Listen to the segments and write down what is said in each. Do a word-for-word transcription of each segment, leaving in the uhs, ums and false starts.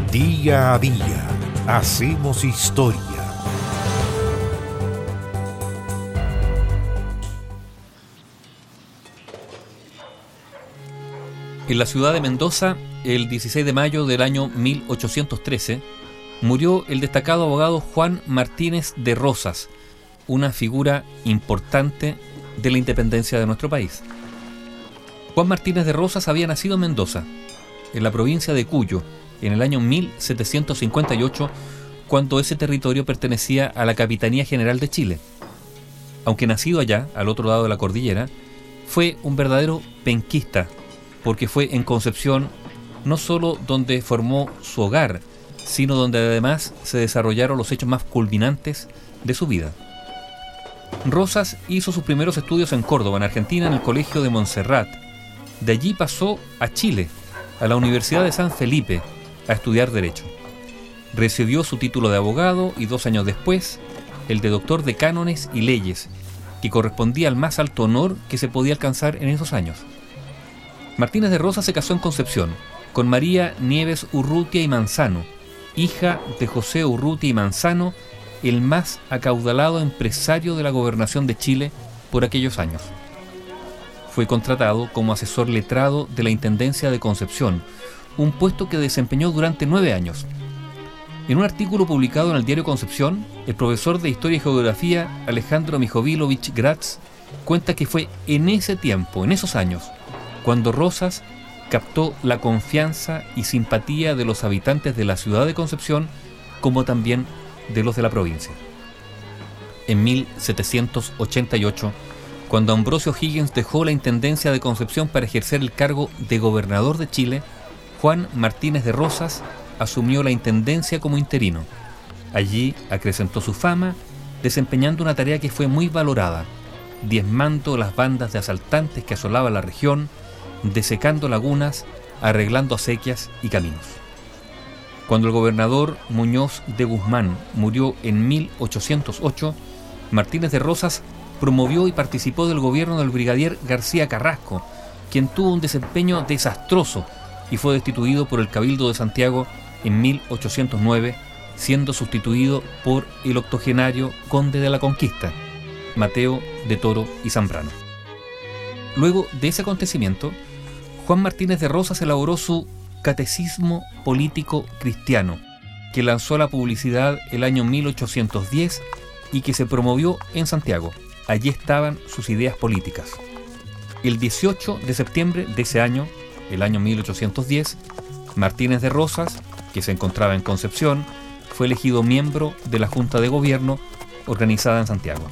Día a día hacemos historia. En la ciudad de Mendoza, el dieciséis de mayo del año mil ochocientos trece, murió el destacado abogado Juan Martínez de Rosas, una figura importante de la independencia de nuestro país. Juan Martínez de Rosas había nacido en Mendoza, en la provincia de Cuyo, en el año mil setecientos cincuenta y ocho, cuando ese territorio pertenecía a la Capitanía General de Chile. Aunque nacido allá, al otro lado de la cordillera, fue un verdadero penquista, porque fue en Concepción no solo donde formó su hogar, sino donde además se desarrollaron los hechos más culminantes de su vida. Rosas hizo sus primeros estudios en Córdoba, en Argentina, en el Colegio de Montserrat. De allí pasó a Chile, a la Universidad de San Felipe, a estudiar Derecho. Recibió su título de abogado y dos años después el de doctor de cánones y leyes, que correspondía al más alto honor que se podía alcanzar en esos años. Martínez de Rosas se casó en Concepción con María Nieves Urrutia y Manzano, hija de José Urrutia y Manzano, el más acaudalado empresario de la gobernación de Chile por aquellos años. Fue contratado como asesor letrado de la Intendencia de Concepción, un puesto que desempeñó durante nueve años. En un artículo publicado en el diario Concepción, el profesor de Historia y Geografía Alejandro Mijovilovich Gratz cuenta que fue en ese tiempo, en esos años, cuando Rosas captó la confianza y simpatía de los habitantes de la ciudad de Concepción, como también de los de la provincia. En mil setecientos ochenta y ocho, cuando Ambrosio Higgins dejó la Intendencia de Concepción para ejercer el cargo de gobernador de Chile, Juan Martínez de Rosas asumió la intendencia como interino. Allí acrecentó su fama, desempeñando una tarea que fue muy valorada, diezmando las bandas de asaltantes que asolaban la región, desecando lagunas, arreglando acequias y caminos. Cuando el gobernador Muñoz de Guzmán murió en mil ochocientos ocho, Martínez de Rosas promovió y participó del gobierno del brigadier García Carrasco, quien tuvo un desempeño desastroso y fue destituido por el Cabildo de Santiago en mil ochocientos nueve, siendo sustituido por el octogenario conde de la Conquista, Mateo de Toro y Zambrano. Luego de ese acontecimiento, Juan Martínez de Rosas elaboró su Catecismo Político Cristiano, que lanzó a la publicidad el año mil ochocientos diez y que se promovió en Santiago. Allí estaban sus ideas políticas. El dieciocho de septiembre de ese año, el año mil ochocientos diez, Martínez de Rosas, que se encontraba en Concepción, fue elegido miembro de la Junta de Gobierno organizada en Santiago.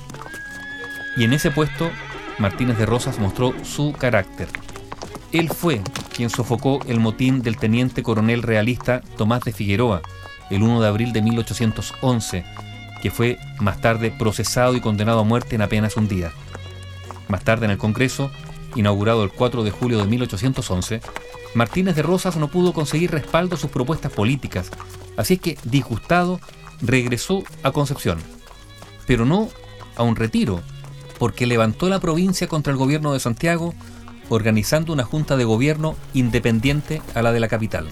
Y en ese puesto, Martínez de Rosas mostró su carácter. Él fue quien sofocó el motín del teniente coronel realista Tomás de Figueroa, el primero de abril de mil ochocientos once, que fue más tarde procesado y condenado a muerte en apenas un día. Más tarde en el Congreso, inaugurado el cuatro de julio de mil ochocientos once, Martínez de Rosas no pudo conseguir respaldo a sus propuestas políticas, así es que, disgustado, regresó a Concepción, pero no a un retiro, porque levantó la provincia contra el gobierno de Santiago, organizando una junta de gobierno independiente a la de la capital.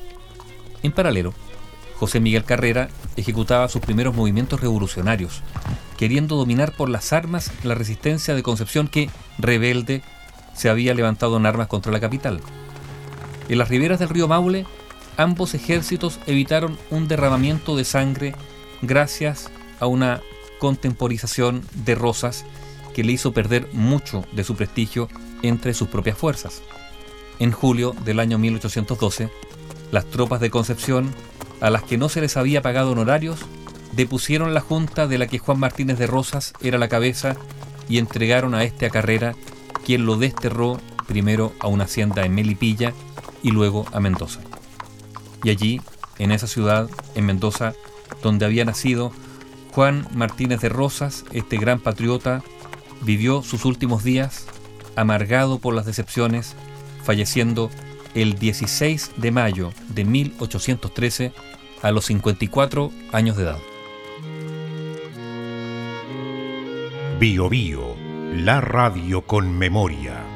En paralelo, José Miguel Carrera ejecutaba sus primeros movimientos revolucionarios, queriendo dominar por las armas la resistencia de Concepción que, rebelde, se había levantado en armas contra la capital. En las riberas del río Maule, ambos ejércitos evitaron un derramamiento de sangre gracias a una contemporización de Rosas que le hizo perder mucho de su prestigio entre sus propias fuerzas. En julio del año mil ochocientos doce, las tropas de Concepción, a las que no se les había pagado honorarios, depusieron la junta de la que Juan Martínez de Rosas era la cabeza y entregaron a este a Carrera, quien lo desterró primero a una hacienda en Melipilla y luego a Mendoza. Y allí, en esa ciudad, en Mendoza, donde había nacido, Juan Martínez de Rosas, este gran patriota, vivió sus últimos días amargado por las decepciones, falleciendo el dieciséis de mayo de mil ochocientos trece a los cincuenta y cuatro años de edad. Bio Bio, la radio con memoria.